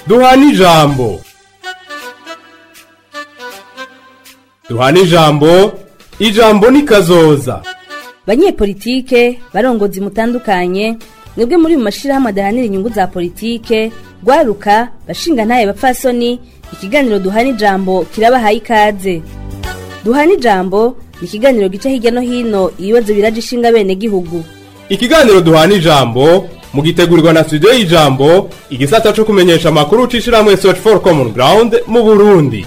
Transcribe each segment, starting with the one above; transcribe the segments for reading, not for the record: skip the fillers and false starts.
duhana ijambo. Duhana ijambo, ijambo ni kazoza. Banyepolitike, barongozi mutandukanye, mwebwe muri mu mashirahamwe adahanira inyungu za politike, gwaruka, bashinga ntaye bapfasoni, ikiganiro duhana ijambo kirabahaye ikaze. Duhana ijambo ni ikiganiro gica hirya no hino ibibazo biraje ishinga bene gihugu. Ikiganiro duhana ijambo mugitegurirwa na studio y'ijambo, igisata cyo kumenyesha amakuru cishirahamwe Search for Common Ground mu Burundi.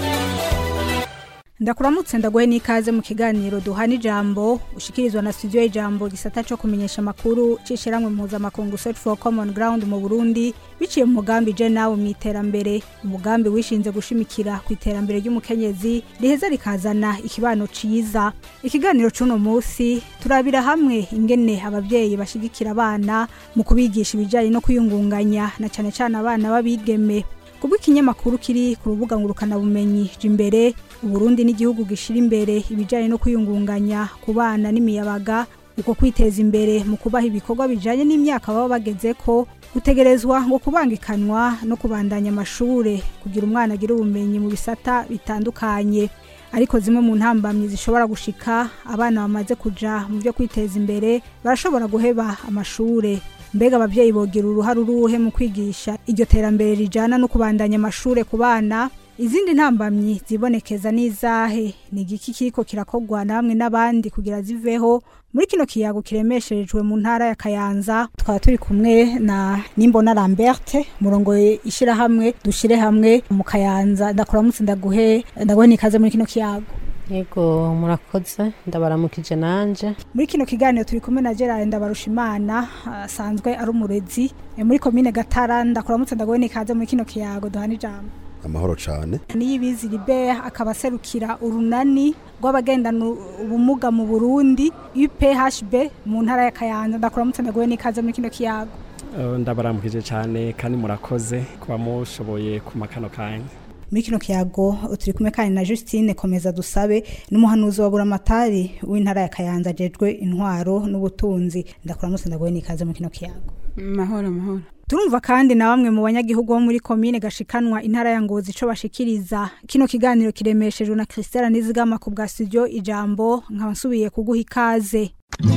Ndakuramutse ndagoye nikaze mu kiganiro duhana ijambo ushikirizwa na studio y'ijambo gisata cyo kumenyesha makuru cishiramwe muza makungu Search for Common Ground mu Burundi biciye mu mugambi je nawo mu iterambere. Umugambi wishinze gushimikira ku iterambere ry'umukenyezi riheza rikazana ikibano ciza. Ikiganiro cuno munsi turabira hamwe ingene abavyeyi bashigikira abana mu kubigisha ibijanye no kuyungunganya na cane cane abana babigeme. Kubwo ikinyamakuru kiri ku rubuga ngurukana bumenyi jimbere Uburundi n'igihugu gishira imbere ibijanye no kuyungunganya ku bana n'imiyabaga uko kwiteza imbere mu kubaha ibikorwa bijanye n'imyaka baba bagezeko gutegerezwa ngo kubangikanwa no kubandanya amashure kugira umwana agira ubumenyi mu bisata bitandukanye. Ariko zimwe mu ntambamye zishobora gushika abana bamaze kuja mu byo kwiteza imbere barashobora guheba amashure. Mbega abavyeyi bogira uruhare uruhe mu kwigisha iryo terambere rijana no kubandanya amashure ku bana? Izindi ntambamyi zibonekeza n'izahe? Ni igiki kiriko kirakogwa namwe n'abandi kugira ziveho muri kino kiyago kiremesherejwe mu ntara ya Kayanza? Twaba turi kumwe na Nimbona Lambert murongo ishira hamwe dushire hamwe mu Kayanza. Ndakuramutse ndaguhe nikaze muri kino kiyago. Yego murakoze ndabaramukije nanje. Muri kino kiganiro turi kumwe na Gerard Ndabarushimana asanzwe ari umurezi muri commune Gatara. Ndakuramutse ndaguhe nikaze muri kino kiyago duhana ijambo. Amahoro cyane. Niyibizi Libert akabaserukira urunani rw'abagendana ubumuga mu Burundi UPHB mu ntara ya Kayanza. Ndakuramutse ndaguhe nikaze muri kino kiyago. Ndabaramukije cyane kandi murakoze kuba mushoboye ku makano kanya. Muri kino kiyago turi kumwe kandi na Justine Komeza Dusabe n'umuhanuzi wa Buramatari w'intara ya Kayanza jejwe intwaro n'ubutunzi. Ndakuramutse ndaguhe nikaze muri kino kiyago. Mahoro. Turumva kandi na bamwe mu banyagihugu bo muri commune Gashikanwa intara ya Ngozi ico bashikiriza. Kino kiganiro kiremeshejwe na Christelle Nizigama ku bwa studio ijambo nkabasubiye kuguha ikaze.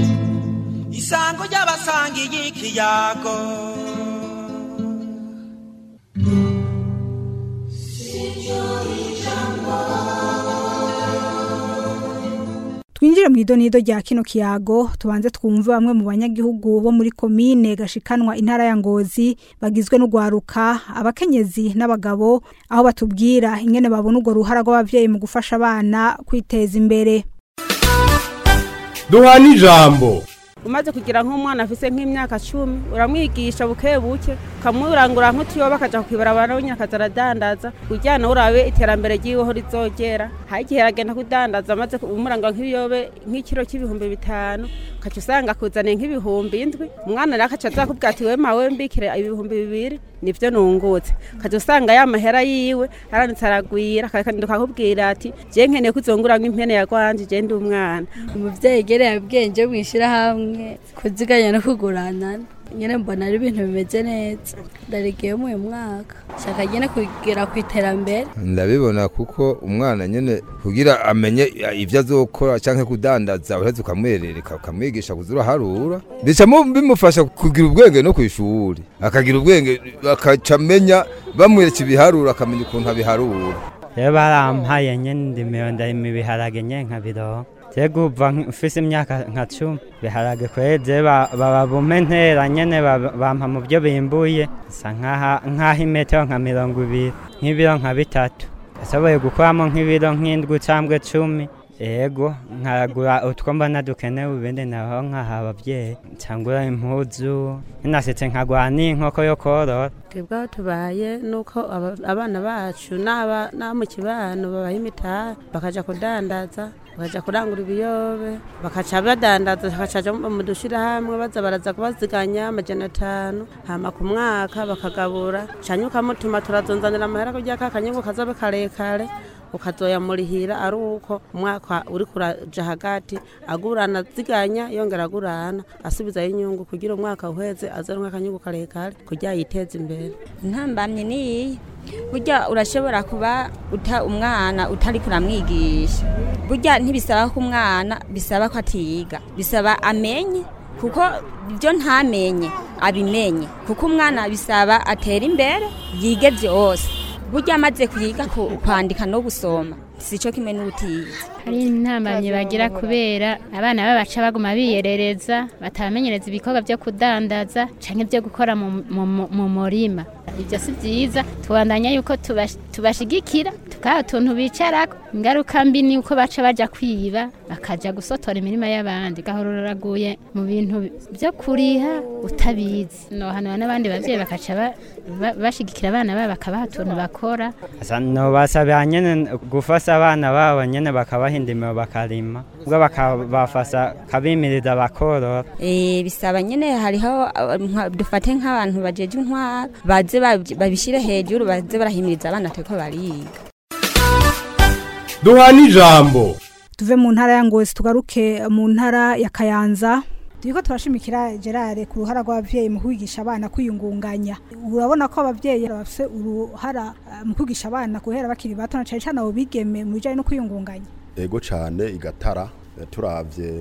Isango ry'abasangi y'ikiyago Twinjire mu idonido rya kino kiyago tubanze twumva bamwe mu banyagihugu bo muri commune Gashikanwa intara ya Ngozi bagizwe n'ugwaruka abakenyezi n'abagabo aho batubwira ingene babona ugo ruhara rw'abavyeyi mu gufasha abana kwiteza imbere. Duhana ijambo. Umaze kugira nk'umwana afise nk'imyaka 10 uramwigisha bukebuke ukamurangura nk'utiyo bakaja kukibarabara w'nyakaza aradandaza kujyana urabe iterambere ryiwe ho rizogera. Hagiye aragenda kudandaza amaze umurangura nk'ibiyobe nk'ikiro cy'ibihumbi 5 kacu usanga kuzane nk'ibihumbi 7 umwana rakaca zakubwira ati we mawe mbikire ibihumbi 2 nivyo nungutse kacu usanga ya mahera yiwe aranditse aragwira kandi ndakubwira ati je nkeneye kuzongura nk'impene yakwanje je ndi umwana. Umuvyeyi gereye ubwenge mwishira hamwe kuziganya no kugurana nyene mbona ari ibintu bimeze neza. Ndarigiye mu mwaka shaka nyene kugira ku iterambere. Ndabibona kuko umwana nyene kugira amenye ivyo azokora canke kudandaza uheze ukamwerereka ukamwigisha kuzura harura bica bimufasha kugira ubwenge no kwishuri akagira ubwenge akacamenya bamwereka ibiharura akamenya ukuntu abiharura. Barampaye nyene ndimiyo ndimibiharage nyene nkabiro Teguva ufise imyaka nka 10 biharage kweze babumentera nyene bampa mu byo bimbuye nkaho imetero nka 20 nk'ibiro nka 3 asaboye gukoramo nk'ibiro nk'indwi cyangwa 10 ego nkagura utwomba nadukenewe ibindi naho nkaha abavyeyi cyangwa impuzu nasetse nkagwa n'inkoko yo korora. Twebwe tubaye nuko abana bacu na mu kibano babaha imitaha bakaja kudandaza bakaja kurangura ibiyobe bakaca badandaza bakaca mu dushira hamwe baza baraza kubaziganya 500 hama ku mwaka bakagabura canyuka mutuma turazonzanira amahera kujya kakanyungu kazabe karekare ukazoyamurihira ari uko umwaka uri kuraja hagati agurana ziganya yongera agurana asubizayo inyungu kugira umwaka uheze azaronka akanyungu karekare kugira yiteze imbere. Intambamye niyi burya urashobora kuba umwana utari kuramwigisha, burya ntibisaba ko umwana bisaba ko atiga, bisaba amenye kuko ibyo ntamenye abimenye, kuko umwana bisaba atera imbere yige byose. Burya amaze kuyiga kwandika no gusoma sico kimwe n'ubutize. Hari intambamye bagira kubera abana babaca baguma biyerereza batamenyereza ibikorwa byo kudandaza canke byo gukora mu murima. Ibyo si byiza, tubandanya yuko tubashigikira tukaha tuntu bicarako. Ingaruka mbi ni uko baca baja kwiba bakaja gusotora imirima y'abandi, gahorораguye mu bintu byo kuriha utabizi. No hano n'abandi bavyeyi bakaca bashigikira abana babo bakabaha tuntu bakora. No basaba nyene gufasa abana babo nyene bakabahindima bakarima, ubwo bakabafasa kabimiriza bakorora. Bisaba nyene hariho dufate nk'abantu bajeje intwara baze babishire hejuru baze barahimiriza abana teko bariga. Duhana ijambo. Tuve mu ntara ya Ngozi tugaruke mu ntara ya Kayanza. Turiko turashimikira Gerard ku ruhara rw'abavyeyi mu kwigisha abana kwiyungunganya. Urabona ko abavyeyi bafise uruhara mu kwigisha abana guhera bakiri bato na cyane abo bigeme mu bijanye no kwiyungunganya. Ego cyane igatara turavye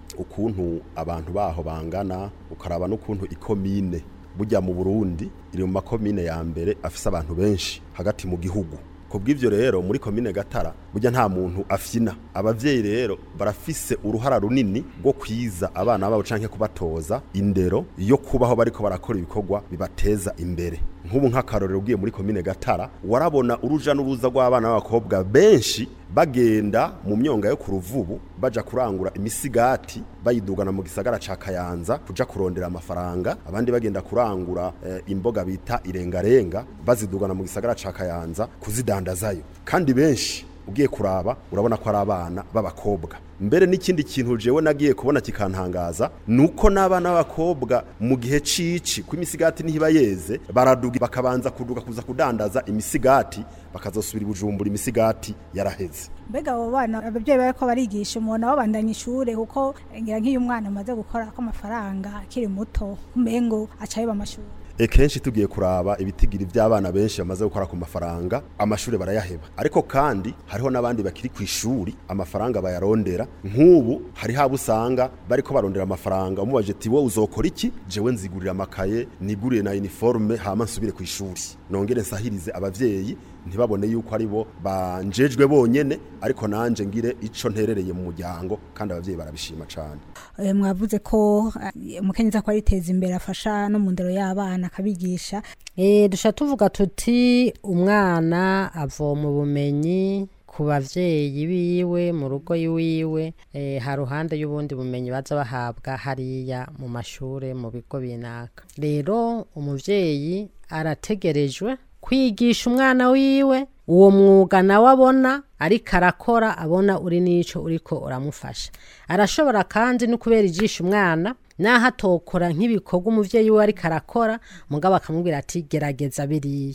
ukuntu abantu baho bangana, ukaraba n'ukuntu ikomine burya mu Burundi iri mu makomine ya mbere afise abantu benshi hagati mu gihugu. Kubw'ivyo rero muri komine Gatara burya nta muntu afyina. Abavyeyi rero barafise uruhara runini rwo kwiza abana babo canke kubatoza indero yo kubaho bariko barakora ibikorwa bibateza imbere. Nk'ubu nk'akarorero ugiye muri komine Gatara warabona uruja n'uruza rw'abana b'abakobwa benshi bagenda mu myonga yo ku Ruvubu baja kurangura imisigati bayidugana mu gisagara ca Kayanza kuja kurondera amafaranga, abandi bagenda kurangura imboga bita irengarenga bazidugana mu gisagara ca Kayanza kuzidandazayo. Kandi benshi ugiye kuraba urabona ko ari abana b'abakobwa. Mbere n'ikindi kintu jewe nagiye kubona kikantangaza nuko n'abana b'abakobwa mu gihe cici ku imisigati ntiba yeze baraduga bakabanza kuduga kuza kudandaza imisigati bakazosubira Bujumbura imisigati yaraheze. Mbega abo bana abavyeyi bariko barigisha umuntu babandanya ishure kuko ngira nk'iyo umwana amaze gukora ko amafaranga akiri muto umengo acaye bamashuri. Kenshi tugiye kuraba ibitigiri by'abana benshi bamaze gukora ku mafaranga amashure barayaheba, ariko kandi hariho n'abandi bakiri ku ishuri amafaranga bayarondera. Nk'ubu hari haba usanga bariko barondera amafaranga umubaje ati wowe uzokora iki? Jewe nzigurira amakaye niguriye na uniforme hama nsubire ku ishuri. Nongere nsahirize abavyeyi ntibabone yuko ari bo banjejwe bonyene, ariko nanje ngire ico nterereye mu muryango kandi abavyeyi barabishima cyane. Mwavuze ko umukenyeza ko ariteza imbere afasha no mu ndero y'abana akabigisha. Dusha tuvuga tuti umwana avoma ubumenyi ku bavyeyi biwe mu rugo yiwe, haruhande y'ubundi bumenyi baza bahabwa hariya mu mashure mu bigo binaka. Rero umuvyeyi arategerejwe kwigisha umwana wiwe uwo mwuga nawe abona ariko arakora, abona uri nico uriko uramufasha. Arashobora kandi no kubera ijisha umwana naho atokora nk'ibikorwa umuvyeyi we ariko arakora, mugabo akamubwira ati gerageza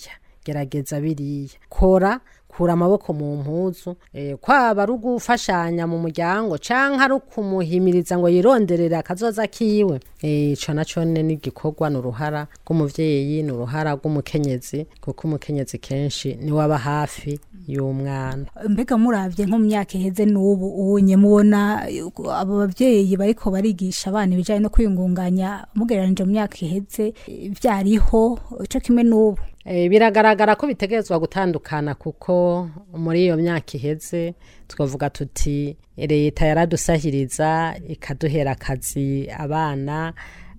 biriya kora kura amaboko mu mpuzu, kwaba ari ugufashanya mu muryango canke ari ukumuhimiriza ngo yironderere akazoza kiwe. Ico naco ni igikorwa n'uruhara rw'umuvyeyi n'uruhara rw'umukenyezi, kuko umukenyezi kenshi ni waba hafi y'umwana. Mbega muravye nko mu myaka iheze n'ubu unye mubona abo bavyeyi bariko barigisha abana ibijanye no kwiyungunganya mugereranije mu myaka iheze vyariho ico kimwe n'ubu? Biragaragara ko bitegerezwa gutandukana, kuko muri iyo myaka iheze twavuga tuti leta yaradusahiriza ikaduhera akazi abana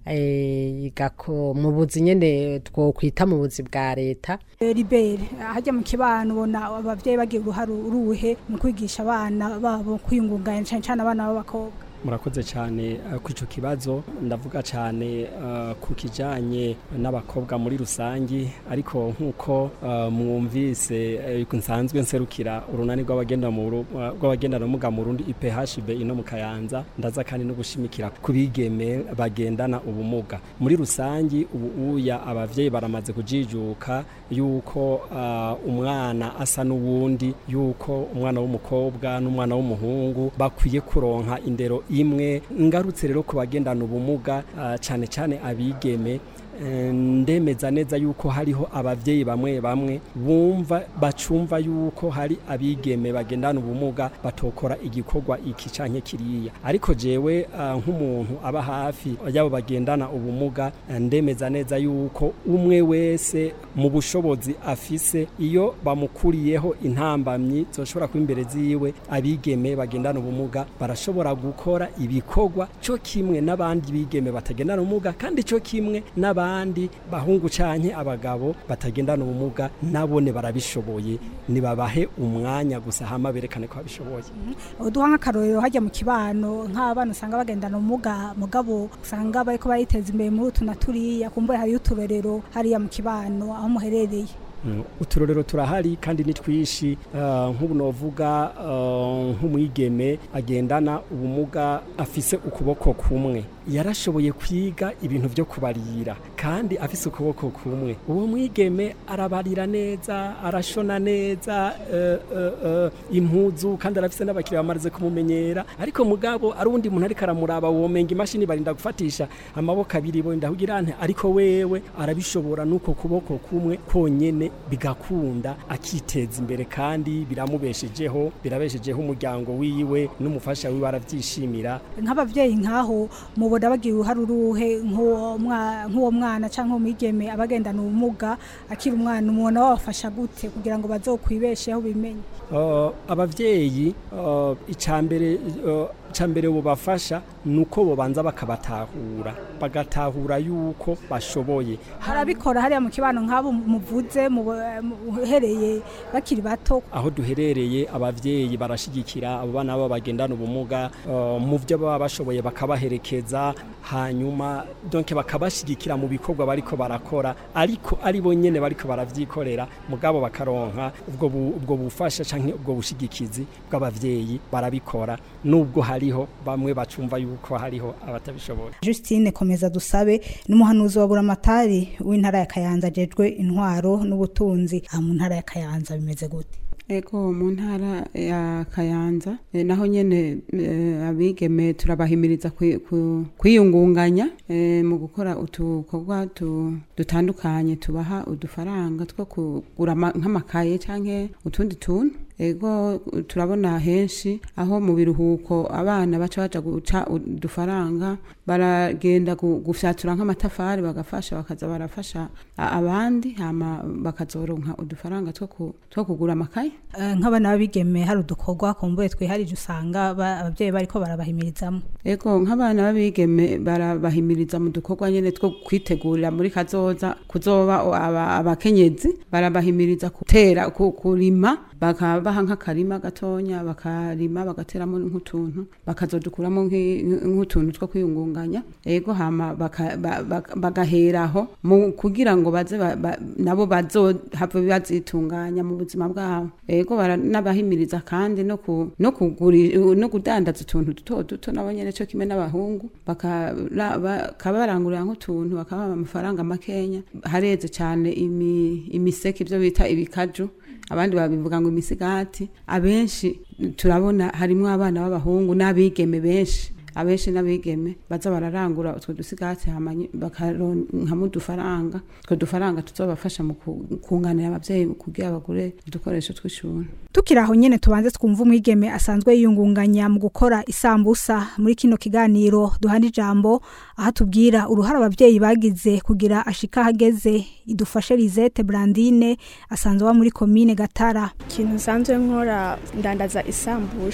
mu buzi nyene twokwita mu buzi bwa leta. Libere hajya mu kibano ubona abavyeyi bagiye uruhare uruhe mu kwigisha abana babo kwiyungunganya cyane abana b'abakobwa? murakoze cyane ku ico kibazo ndavuga cyane ku kijanye n'abakobwa muri rusangi ariko nkuko mwumvise nsanzwe nserukira urunani rw'abagendana ubumuga mu Burundi IPHB ino mu Kayanza ndaza kandi no gushimikira kubigeme bagendana ubumuga muri rusangi ubu uya abavyeyi baramaze kujijuka yuko umwana asa n'uwundi yuko umwana w'umukobwa n'umwana w'umuhungu bakwiye kuronka indero imwe ngarutse rero ku bagendana ubumuga cyane cyane abigeme ndemeza neza yuko hariho abavyeyi bamwe bacumva yuko hari abigeme bagendana ubumuga batokora igikorwa iki canke kiriya ariko jewe nk'umuntu aba hafi yabo bagendana ubumuga ndemeza neza yuko umwe wese mu bushobozi afise iyo bamukuriyeho intambamyi zoshobora kuba imbere ziwe abigeme bagendana ubumuga barashobora gukora ibikorwa cyo kimwe n'abandi bigeme batagendana ubumuga kandi cyo kimwe n'abandi bahungu canke abagabo batagendana ubumuga nabone barabishoboye nibabahe umwanya gusa hama berekane ko babishoboye uduha nk'akarorero hajya mu kibano nk'abana usanga bagendana ubumuga mugabo usanga bariko bariteza imbere muri utu na turiya kumbe hari uturorero hariya mu kibano aho muherereye uturorero turahari kandi ni twishi nk'ubu novuga nk'umwigeme agendana ubumuga afise ukuboko kumwe yarashoboye kwiga ibintu byo kubarira kandi afise ukuboko kumwe uwo mwigeme arabarira neza arashona neza impuzu kandi arafise n'abakiriya bamaze kumumenyera ariko mugabo ari undi muntu ariko aramuraba womenga imashini barinda gufatisha amaboko abiri bo ndahugira nte ariko wewe arabishobora nuko kuboko kumwe konyene bigakunda akiteza imbere kandi biramubeshejeho birabeshejeho umuryango wiwe n'umufasha wiwe aravyishimira nk'abavyeyi nkaho mubona bagira uruhare uruhe nk'uwo mwana canke umwigeme abagendana ubumuga akiri umwana umuntu wabafasha gute kugira ngo bazokwibesheho bimenye abavyeyi icambere bubafasha nuko bobanza bakabatahura bagatahura yuko bashoboye harabikora hariya mu kibano nk'abo muvuze muhereye bakiri bato aho duherereye abavyeyi barashigikira abo bana babo bagendana ubumuga mu byo baba bashoboye bakabaherekeza hanyuma donc bakabashigikira mu bikorwa bariko barakora ariko ari bo nyene bariko baravyikorera mugabo bakaronka ubwo bufasha canke ubwo bushigikizi bw'abavyeyi barabikora nubwo hariho bamwe bacumva yuko hariho abatabishoboye. Justine Komeza Dusabe n'umuhanuzi wa Buramatari w'intara ya Kayanza jejwe intwaro n'ubutunzi mu ntara ya Kayanza bimeze gute? Ego mu ntara ya Kayanza naho nyene abigeme turabahimiriza kwiyungunganya mu gukora utukorwa dutandukanye tubaha udufaranga two kugura nk'amakaye canke utundi tuntu ego turabona henshi aho mu biruhuko abana baca guca udufaranga baragenda gufyatura nk'amatafari bagafasha bakaza barafasha abandi hama bakazoronka udufaranga two kugura amakaye nk'abana babigeme hari udukorwa kumbuye twiharije usanga abavyeyi bariko barabahimirizamo ego nk'abana babigeme barabahimiriza mu dukorwa nyene two kwitegurira muri kazoza kuzoba abakenyezi barabahimiriza gutera kurima bakabaha nk'akarima gatonya bakarima bagateramo nk'utuntu bakazodukuramo nk'utuntu two kwiyungunganya ego hama bagaheraho kugira ngo baze nabo bazohave bazitunganya mu buzima bwabo ego baranabahimiriza kandi no kudandaza utuntu duto nabo nyene cyo kimwe n'abahungu bakabarangurira nk'utuntu bakabaha amafaranga makenya hareze cyane imiseke ibyo bita ibikaju abandi babivuga ngo imisigati abenshi turabona harimo abana b'abahungu n'abigeme benshi abenshi n'abigeme baza bararangura utwo dusigati bakaronka mu dufaranga utwo dufaranga tuzobafasha mu kunganira abavyeyi kugira bagure udukoresho tw'ishuri tukiraho nyene tubanze twumva umwigeme asanzwe yiyungunganya mu gukora isambusa muri kino kiganiro duhana ijambo aha tubwira uruhara abavyeyi bagize kugira ashika hageze idufashe Lisette Brandine asanzwe wa muri commune Gatara ikintu nsanzwe nkora ndandaza isambusha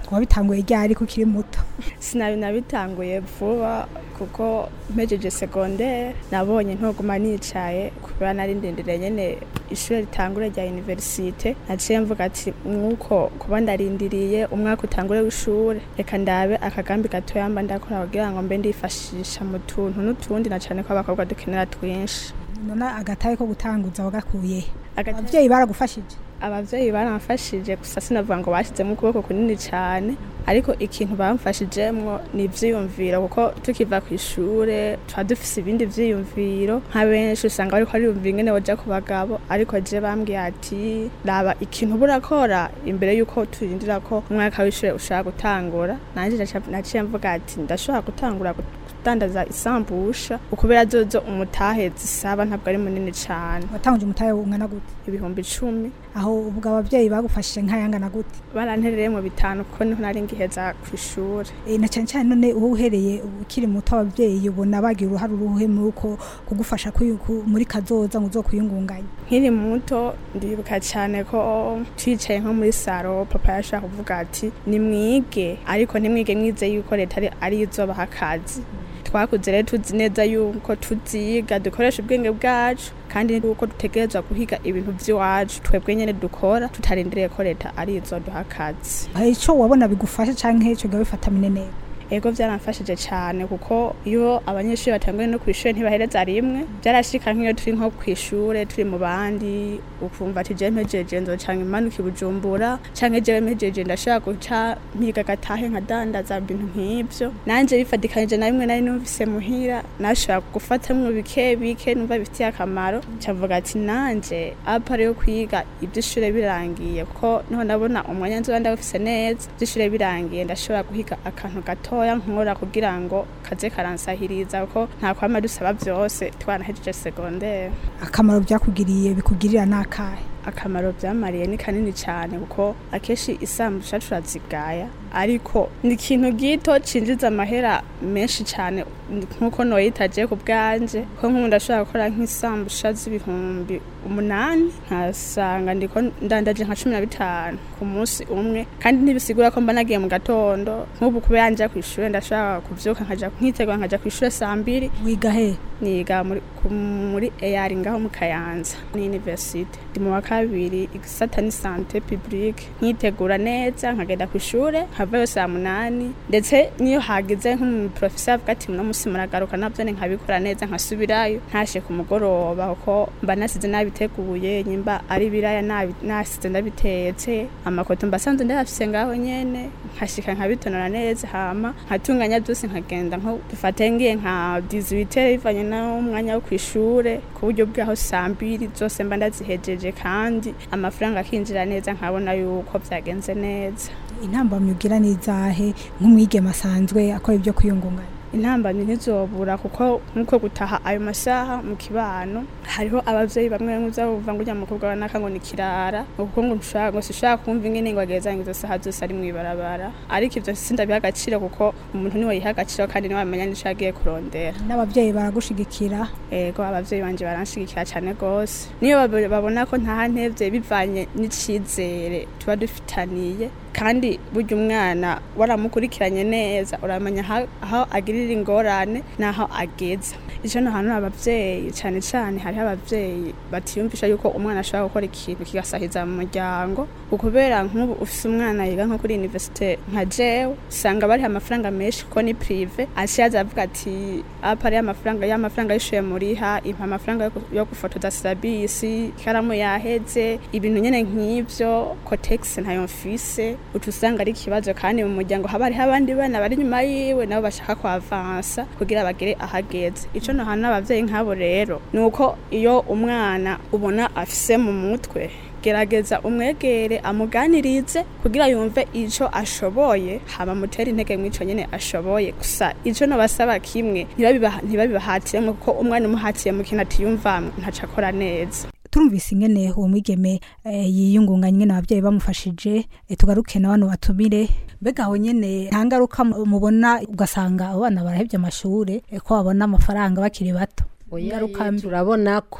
wabitanguye ryari ko kiri muto? Sinabi nabitanguye vuba kuko mpejeje secondaire nabonye ntoguma nicaye kubera nari ndindiriye nyene ishuri ritangure rya universite. Naciye mvuga ati nkuko kuba ndarindiriye umwaka utangure w'ishure, reka ndabe akagambi gatoya mba ndakora kugira ngo mbe ndifashisha mu tuntu n'utundi, na cane ko abakobwa dukenera twinshi. Nona agataye ko gutanguza wagakuye? Abavyeyi baragufashije? Abavyeyi baramfashije, gusa sinavuga ngo bashizemo ukuboko kunini cyane, ariko ikintu bamfashijemwo ni ivyiyumviro, kuko tukiva ku ishure twa dufise ibindi vyiyumviro. Nka benshi usanga bariko bariyumvira ingene boja ku bagabo, ariko je bambwiye ati raba ikintu burakora imbere yuko turindira ko umwaka w'ishure ushaka gutangura. Nanje naciye mvuga ati ndashobora gutangura kudandaza isambusha, ukubera zozo umutahe zisaba ntabwo ari munini cyane. Watanguje umutahe ungana gute? Ibihumbi 10. Aho ubwo abavyeyi bagufashije nkayangana gute? Baranterereye mu 5 kuko niho nari ngiheza ku ishure. Na cyane cyane none uwo uhereye ukiri muto abavyeyi ubona bagira uruhare uruhe muko kugufasha muri kazoza ngo uzokuyungunganya? Nkiri muto ndibuka cyane ko twicaye nko muri saro, papa yashaka kuvuga ati nimwige, ariko nimwige mwize yuko leta ari izobaha akazi. Twakuze rero tuzi neza yuko tuziga dukoresha ubwenge bwacu, kandi nuko dutegerezwa guhiga ibintu by'iwacu twebwe nyene dukora, tutarindiriye ko leta ari izoduha akazi. Ico wabona bigufasha canke ico gabifata minene? Ego byaramfashije cyane, kuko iyo abanyeshuri batanguye no kw'ishure ntibahereza rimwe. Byarashika nk'iyo turi nko kw'ishure turi mu bandi, ukumva ati je mpejeje nzoca imanuka Bujumbura, canke je mpejeje ndashaka guca mpiga gatahe nkadandaza ibintu nk'ivyo. Nanje bifadikanije na bimwe nari numvise muhira, nashaka gufatamwo bike bike numva bifitiye akamaro, cavuga ati nanje apare yo kwiga iby'ishure birangiye, kuko niho ndabona umwanya nzoba ndafise neza. Iby'ishure birangiye ndashobora guhiga akantu gato nkora kugira ngo kaze karansahiriza, ko nta kwama dusaba byose twanahejeje secondaire. Akamaro byakugiriye bikugirira nakahe? Akamaro byamariye ni kanini cyane, kuko akeshi isambusha turazigaya, ariko ni ikintu gito cinjiza amahera menshi cyane, nkuko noyitaje ku bwanje ko nkunda ashobora gukora nk'isambusha z'ibihumbi 8, nkasanga ndiko ndandaje nka 15 ku munsi umwe, kandi ntibisigura ko mba nagiye mu gatondo. Nk'ubu kubera nje ku ishure ndashaka kuvyuka nkaja nkitegwa nkaja ku ishure 2:00. Wiga he? Niga muri EAR ngaho mu Kayanza ni university. Ndi mu wa kabiri igisata ni santé publique, nkitegura neza nkagenda ku ishure nkavayo 8, ndetse niyo hagize nk'umuprofesseur avuga ati no musi muragaruka navyo nkabikora neza nkasubirayo, ntashe ku mugoroba kuko mba nasize nabiteguye, nyimba ari biraya nasize ndabitetse, amakoto mbasanze ndafise ngaho nyene, nkashika nkabitonora neza, hama nkatunganya byose nkagenda nko dufate ngiye nka 18 ivanye na umwanya wo kwishure, ku buryo bwaho 2:00 zose mba ndazihejeje, kandi amafaranga akinjira neza nkabona yuko byagenze neza. Intambamye ugira nizahe nk'umwigeme asanzwe akora ibyo kwiyungunganya? Intambamye ntizobura, kuko nkuko gutaha ayo masaha mu kibano hariho abavyeyi bamwe bumva ngo ujya mukobwa banaka ngo nikirara, kuko ngo ushaka kumva ingene ngo agezanye izo saha zose ari mwibarabara, ariko ivyo sindabiha agaciro, kuko umuntu niwe yiha agaciro kandi niwe amenya nico agiye kurondera. N'abavyeyi baragushigikira? Ego abavyeyi banje baranshigikira cyane gose, niyo babona ko ntaha ntevye bivanye n'icizere tuba dufitaniye, kandi burya umwana waramukurikiranye neza uramenya aho agirira ingorane naho ageza. Ico no hano abavyeyi cyane cyane hari abavyeyi batiyumvisha yuko umwana ashobora gukora ikintu kigasahiza mu muryango, ukubera nk'ubu ufise umwana yiga nko kuri universite nka jewe, usanga bari amafaranga menshi ko ni prive, ashaza avuga ati apari y'amafaranga yishuye muriha, impa amafaranga yo gufotoza sabisi, ikaramu yaheze, ibintu nyene nk'ivyo, cotex ntayo mfise, utusanga ari kibazo, kandi mu muryango haba hari abandi bana bari nyuma yiwe nabo bashaka kwavansa kugira bagere ahageze. Ico no hano abavyeyi nkabo rero nuko iyo umwana ubona afise mu mutwe, gerageza umwegere amuganirize kugira yumve ico ashoboye, haba mutera intege mwico nyene ashoboye. Gusa ico no basaba kimwe, ntibabibahatire, kuko umwana umuhatiye mu kintu atiyumvamwe ntaca akora neza. Turumvise ingene uwo mwigeme yiyungunganya ingene abavyeyi bamufashije, tugaruke na bano batumire. Mbega aho nyene nta ngaruka mubona ugasanga abana barahevye amashure ko babona amafaranga bakiri bato? Ingaruka turabona ko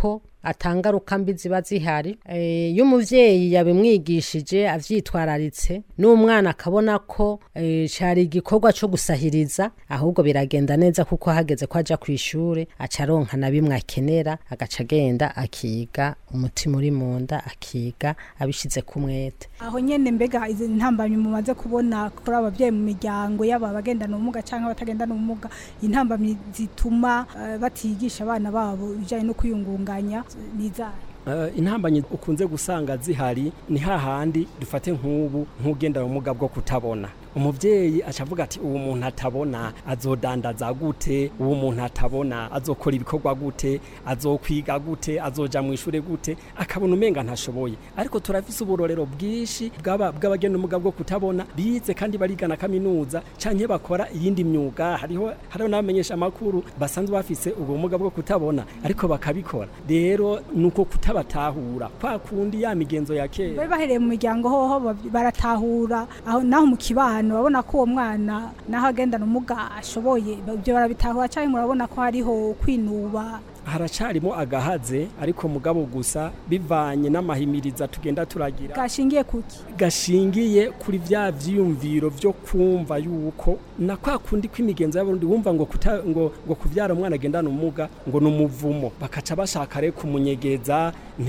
atangaruka mbi ziba zihari iyo umuvyeyi yabimwigishije avyitwararitse n'umwana akabona ko cari igikorwa co gusahiriza ahubwo biragenda neza kuko hageze ko aja kw'ishure acaronka na bimwe akenera agaca agenda akiga umutima uri munda akiga abishize ku mwete. Aho nyene mbega izi ntambamyi mumaze kubona kuri abavyeyi mu miryango yaba abagendana ubumuga canke abatagendana ubumuga, intambamyi zituma batigisha abana babo ibijanye no kwiyungunganya nizahe? Intambamyi ukunze gusanga zihari ni hahandi dufate nk'ubu nk'ugenda ubumuga bwo kutabona. Umuvyeyi acavuga ati uwo muntu atabona azodandaza gute, uwo muntu atabona azokora ibikorwa gute, azokwiga gute, azoja mu ishure gute, akabona umenga ntashoboye. Ariko turafise uburorero bwishi bw'abagenda ubumuga bwo kutabona bize kandi barigana kaminuza canke bakora iyindi myuga. Hariho n'abamenyesha amakuru basanzwe bafise ubumuga bwo kutabona ariko bakabikora. Rero nuko kutabatahura kwa kundi ya migenzo ya kera. Bari bahereye mu miryango hoho baratahura aho naho mu kibano babona ko uwo mwana naho agendana ubumuga ashoboye, ibyo barabitahura cyane. Murabona ko hariho kwinuba haracarimo agahaze ariko mugabo gusa bivanye n'amahimiriza tugenda turagira. Gashingiye kuki? Gashingiye kuri vya vyiyumviro vyo kumva yuko na kwa kundi kw'imigenzo y'abarundi wumva ngo kuvyara umwana agendana ubumuga ngo numuvumo, bakaca bashaka rero kumunyegeza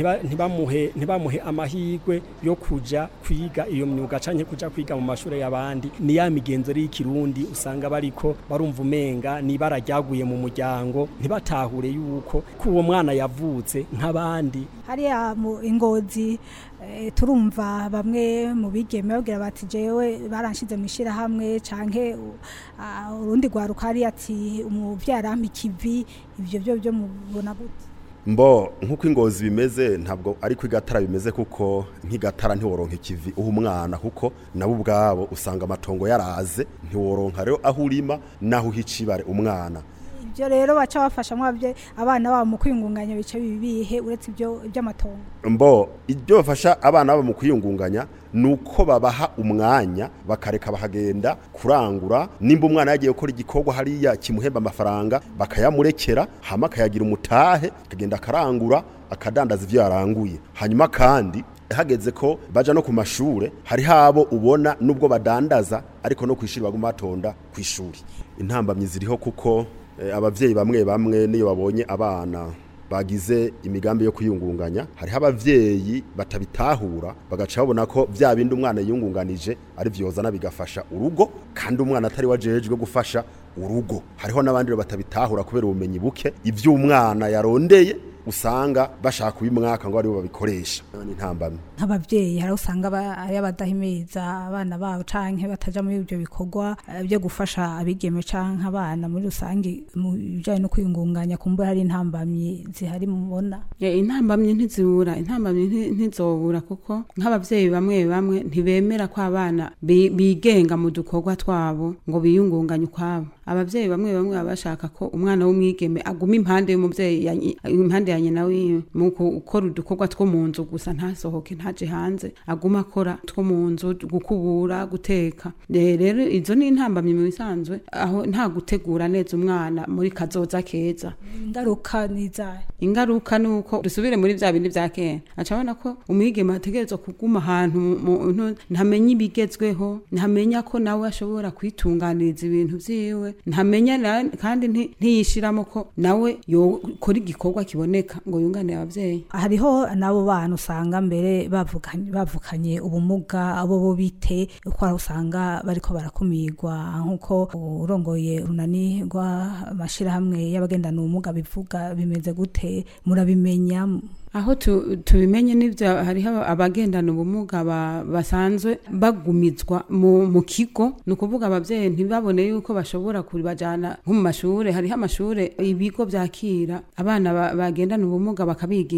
ntibamuhe amahirwe yo kuja kwiga iyo myuga canke kuja kwiga mu mashure y'abandi. Ni ya migenzo ri ikirundi usanga bariko barumva umenga nibara ryaguye mu muryango, ntibatahure yuko uwo mwana yavutse nk'abandi. Hariya mu Ingozi turumva bamwe mu bigeme babwira bati jewe baranshize mu ishirahamwe canke urundi rwaruka hari ati umuvyara ampa ikivi. Ivyo byo mubona gute? Mbo nkuko Ingozi bimeze ntabwo ari kwigatara bimeze kuko nkigatara ntiworonka ikivi uha umwana kuko nabo ubwabo usanga amatongo yaraze ntiworonka rero aho urima naho uhicibare umwana. Ibyo rero baca bafasha mwabye abana babo mu kwiyungunganya bice bibihe uretse ibyo by'amatongo. Mbo ibyo bafasha abana babo mu kwiyungunganya nuko babaha umwanya bakareka bahagenda kurangura. Nimba umwana yagiye gukora igikorwa hariya kimuhemba amafaranga bakayamurekera hama akayagira umutahe akagenda akarangura akadandaza ivyo yaranguye. Hanyuma kandi hageze ko baja no ku mashure hari habo ubona nubwo badandaza ariko no kwishuri baguma batonda kwishuri. Intambamyi ziriho kuko abavyeyi bamwe niyo babonye abana bagize imigambi yo kwiyungunganya hariho abavyeyi batabitahura bagaca babona ko vya bindi umwana yiyungunganije ari vyozana bigafasha urugo kandi umwana atari wajejwe gufasha urugo. Hariho n'abandi batabitahura kubera ubumenyi buke ivyo umwana yarondeye usanga bashaka kubimwaka ngo ari bo babikoresha. Intambamyi nk'abavyeyi hari usanga ari abadahimiriza abana babo canke bataja muri ibyo bikorwa byo gufasha abigeme canke abana muri rusange mu bijanye no kwiyungunganya. Kumbe hari intambamyi zihari mubona? Intambamyi ntizobura kuko nk'abavyeyi bamwe ntibemera ko abana bigenga mu dukorwa twabo ngo biyungunganye kwabo. Abavyeyi bamwe babashaka ko umwana w'umwigeme aguma impande y'umuvyeyi impande ya nyina wiwe mu gukora udukorwa two mu nzu gusa ntasohoke ntaje hanze aguma akora two mu nzu gukubura guteka. Rero izo ni intambamyi mu bisanzwe aho nta gutegura neza umwana muri kazoza keza. Ingaruka nizahe? Ingaruka nuko dusubire muri vya bindi vya kera acabona ko umwigeme ategerezwa kuguma ahantu ntamenya ibigezweho, ntamenya ko nawe ashobora kwitunganiriza ibintu vyiwe, ntamenya kandi ntiyishiramo ko nawe yokora igikorwa kiboneka ngo yunganire abavyeyi. Hariho nabo bana usanga mbere bavukanye ubumuga abo bo bite uko usanga bariko barakumirwa nkuko urongoye runani rwa mashirahamwe y'abagendana ubumuga bivuga. Bimeze gute murabimenya? Aho tubimenye n'ivyo hariho abagendana ubumuga basanzwe bagumizwa mu kigo, nukuvuga abavyeyi ntibabone yuko bashobora kubajana nko mu mashure. Hariho amashure ibigo vyakira abana bagendana ubumuga bakabigisha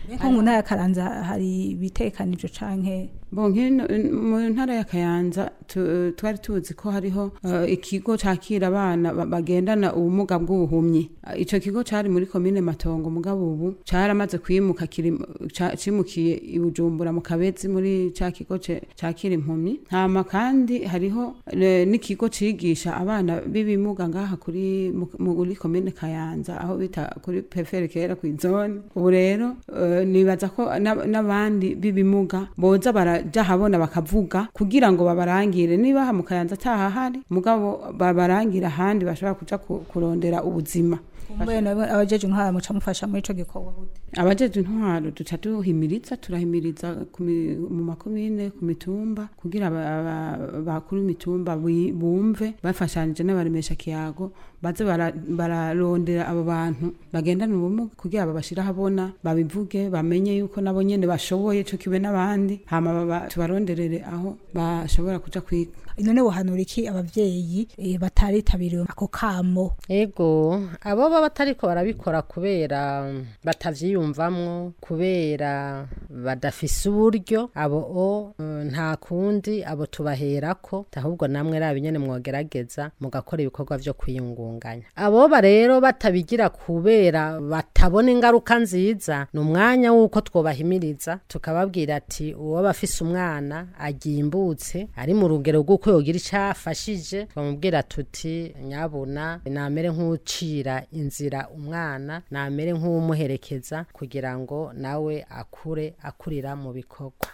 nko mu ntara ya Kayanza hari bitekanije canke Bon nkino mu ntara ya Kayanza twari tuzi ko hariho ikigo cakira abana bagendana ubumuga bw'ubuhumyi. Ico kigo cari muri commune Matongo mugabo ubu caramaze kwimuka cimukiye i Bujumbura mu Kabezi muri ca kigo cakira impumyi. Hama kandi hariho n'ikigo cigisha abana b'ibimuga ngaha muri commune Kayanza aho bita kuri PFR kera ku zone. Ubu rero nibaza ko n'abandi b'ibimuga boza jahabona bakavuga kugira ngo babarangire niba mu Kayanza atahahari mugabo babarangira handi bashobora kuja kurondera ubuzima. Abajeje intwaro muca mufasha muri ico gikorwa gute? Abajeje intwaro duca turahimiriza mu makomine ku mitumba kugira bakuru imitumba bumve bafashanije n'abaremesha kiyago baze bararondera abo bantu bagendana ubumuga kugira babashira habona babivuge bamenye yuko nabo nyene bashoboye cyo kibe n'abandi hama tubaronderere aho bashobora kuja kwiga. None wohanura iki abavyeyi bataritabiriwe ako kamo? Ego abo baba batariko barabikora kubera batavyiyumvamwo kubera badafise uburyo abo nta kundi abo tubaherako ahubwo namwe rabi nyene mwogerageza mugakora ibikorwa vyo kwiyungunganya. Abo rero batabigira kubera batabona ingaruka nziza n'umwanya wuko twobahimiriza tukababwira ati uwo bafise umwana agimbutse ari mu rugero rw'uko yogira icafashije twamubwira tuti nyabuna namere nk'ucira inzira umwana namere nk'umuherekeza kugira ngo nawe akurira mu bikorwa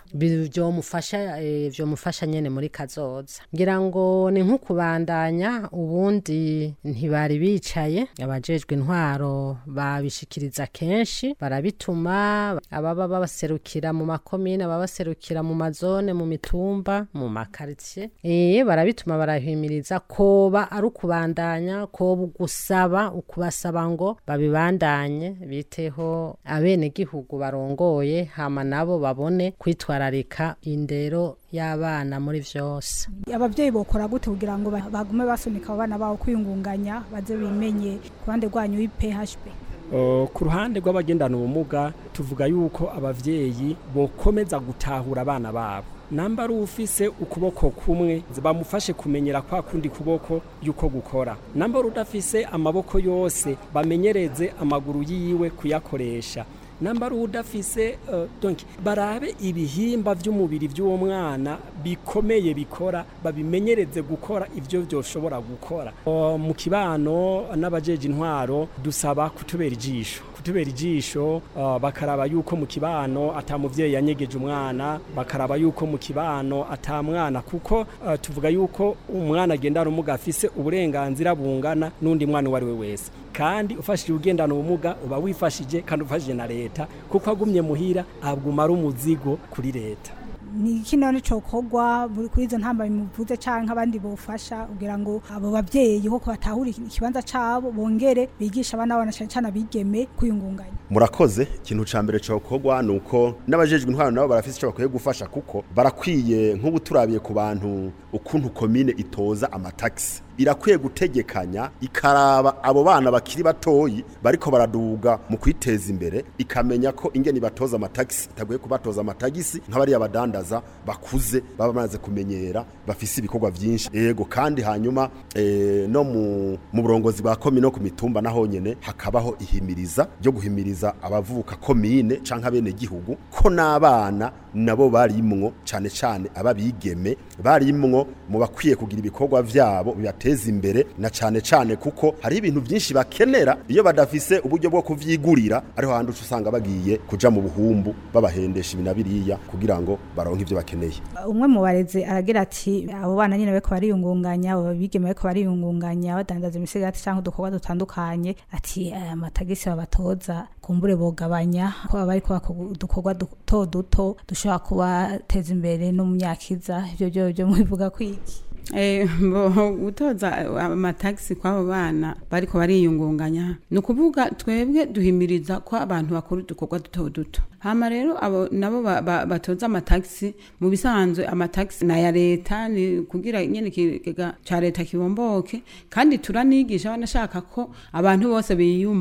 byo mufasha nyene muri kazoza. Ngira ngo ni nk'ukubandanya ubundi ntibari bicaye abajejwe intwaro babishikiriza kenshi barabituma ababa baserukira mu makomine babaserukira mu mazone mu mitumba mu makartie barabituma barahimiriza koba ari ukubandanya ko gusaba ukubasaba ngo babibandanye biteho abene gihugu barongoye hama nabo babone kwitwararika indero y'abana muri vyose. Abavyeyi bokora gute kugira ngo bagume basunika abana bawo kwiyungunganya baze bimenye kubande rwanyu IPHP? Ku ruhande rw'abagendana ubumuga tuvuga yuko abavyeyi bokomeza gutahura abana babo namba ari ufise ukuboko kumwe bamufashe kumenyera kwa kundi kuboko yuko gukora namba udafise amaboko yose bamenyereze amaguru yiwe kuyakoresha namba ari udafise donc barabe ibihimba vy'umubiri vy'uwo mwana bikomeye bikora babimenyereze gukora ivyo byoshobora gukora. Mu kibano n'abajeje intwaro dusaba kutubera ijisho bakaraba yuko mu kibano atamuvyeyi yanyegeje umwana bakaraba yuko mu kibano atamwana kuko tuvuga yuko umwana agendana ubumuga afise uburenganzira bungana n'undi mwana wari we wese kandi ufashije ugendana ubumuga uba wifashije kandi ufashije na leta kuko agumye muhira abguma ari umuzigo kuri leta. Ni kinone cokogwa kuri izo ntamba bimuvuze canke abandi bofasha kugira ngo abo bavyeyi ko batahura ikibanza cabo bongere bigisha abana bana cyane abigeme kwiyungunganya. Murakoze ikintu ca mbere cokogwa nuko n'abajejwe intwaro nabo barafise ico bakwiye gufasha kuko barakwiye nk'ubu turabiye ku bantu ukuntu komine itoza amataxi irakwiye gutegekanya ikaraba abo bana bakiri batoyi bariko baraduga mu kwiteza imbere ikamenya ko ingeni batoza amataxi itaguye kubatoza amatagisi nk'abari abadandaza bakuze baba bamaze kumenyera bafise ibikorwa vyinshi. Yego kandi hanyuma no mu burongozi bwa komine no ku mitumba naho nyene hakabaho ihimiriza ryo guhimiriza abavuka komine canke abene gihugu ko n'abana nabo barimwo cane cane ababigeme barimwo mu bakwiye kugira ibikorwa vyabo bibateza imbere na cane cane kuko hari ibintu byinshi bakenera iyo badafise uburyo bwo kuvyigurira ariho handi usanga bagiye kuja mu buhumbu babahendesha ibinabiriya kugira ngo baronke ivyo bakeneye. Umwe mu bareze aragira ati abo bana nyine beko bariyungunganya abo bigeme beko bariyungunganya badandaza imisigati cyangwa udukorwa dutandukanye ati amatagisi babatoza kumbure bogabanya ko abari ko udukorwa duto dushobora kubateza imbere no mu myaka ivyo byo mubivuga kwiki? Utoza amataxi kw'abo bana bariko bariyungunganya nukuvuga twebwe duhimiriza ko abantu bakora udukorwa duto hama rero abo nabo batoza amataxi mu bisanzwe amataxi na ya leta ni kugira nyene kigega ca leta kibomboke kandi turanigisha banashaka ko abantu bose biyumva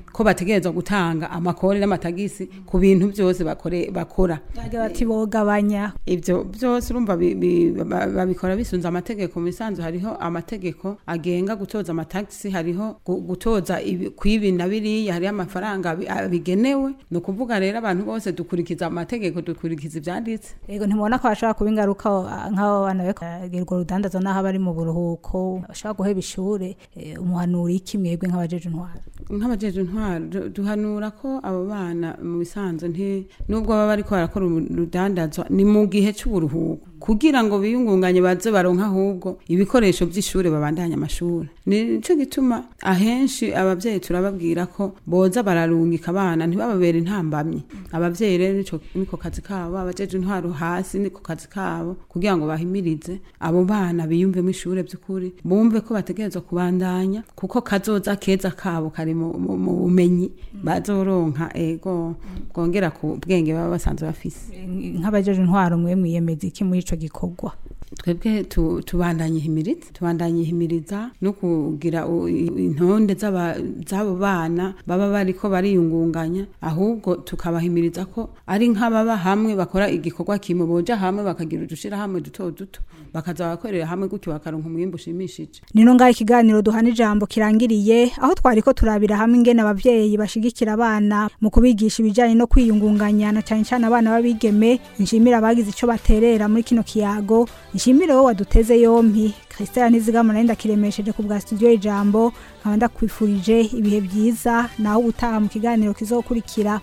ko bategerezwa gutanga amakori n'amatagisi ku bintu byose bakora bati bogabanya ivyo byose urumva babikora bisunza amategeko mu bisanzwe hariho amategeko agenga gutoza amatagisi hariho gutoza kwibi na biriya hariho amafaranga bigenewe no kuvuga rero abantu bose dukurikiza amategeko dukurikiza ivyanditse yego ntimubona ko bashaka kuba ingaruka nk'abo bana bagirwa rudandazo n'aho bari mu buruhuko bashaka guheba ishure umuhanura iki mwebwe nk'abajeje intwaro duhanura ko abo bana mu bisanzwe nubwo baba bariko barakora urudandazwa ni mu gihe cy'uburuhuko kugira ngo biyungunganye baze baronka ahubwo ibikoresho by'ishure babandanya amashuri nico gituma ahenshi abavyeyi turababwira ko boza bararungika abana ntibababere intambamye abavyeyi rero niko kazi kabo abajeje intwaro hasi niko kazi kabo kugira ngo bahimirize abo bana biyumve mu ishure by'ukuri bumve ko bategerezwa kubandanya kuko kazoza keza kabo kari mu bumenyi bazoronka ego bwongera ku bwenge baba basanzwe bafise nk'abajeje intwaro mwe mwiyemeza iki muri ico gikorwa twebwe tubandanye ihimiriza no kugira intonde z'abo bana baba bariko bariyungunganya ahubwo tukabahimiriza ko ari nk'ababa hamwe bakora igikorwa kimwe boja hamwe bakagira udushira hamwe duto duto bakaza bakorera hamwe gutyo bakaronka umwimbo ushimishije nino ngaho ikiganiro duhana ijambo kirangiriye aho twariko turabira hamwe ingene abavyeyi bashigikira abana mu kubigisha ibijanye no kwiyungunganya na cyane cyane abana babigeme nshimira abagize ico baterera muri kino kiyago nshimire wowe waduteze yompi Christian Nizigama nenda kiremesheje ku bwa studio y'ijambo nkaba ndakwifurije ibihe byiza naho utaha mu kiganiro kizokurikira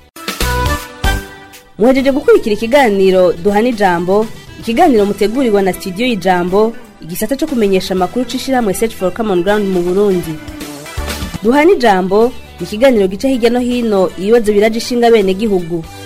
muhejeje gukurikira ikiganiro duhana ijambo ikiganiro mutegurirwa na studio y'ijambo igisata cyo kumenyesha amakuru cishirahamwe Search for Common Ground mu Burundi duhana ijambo ikiganiro gice hirya no hino ibibazo biraje ishinga bene gihugu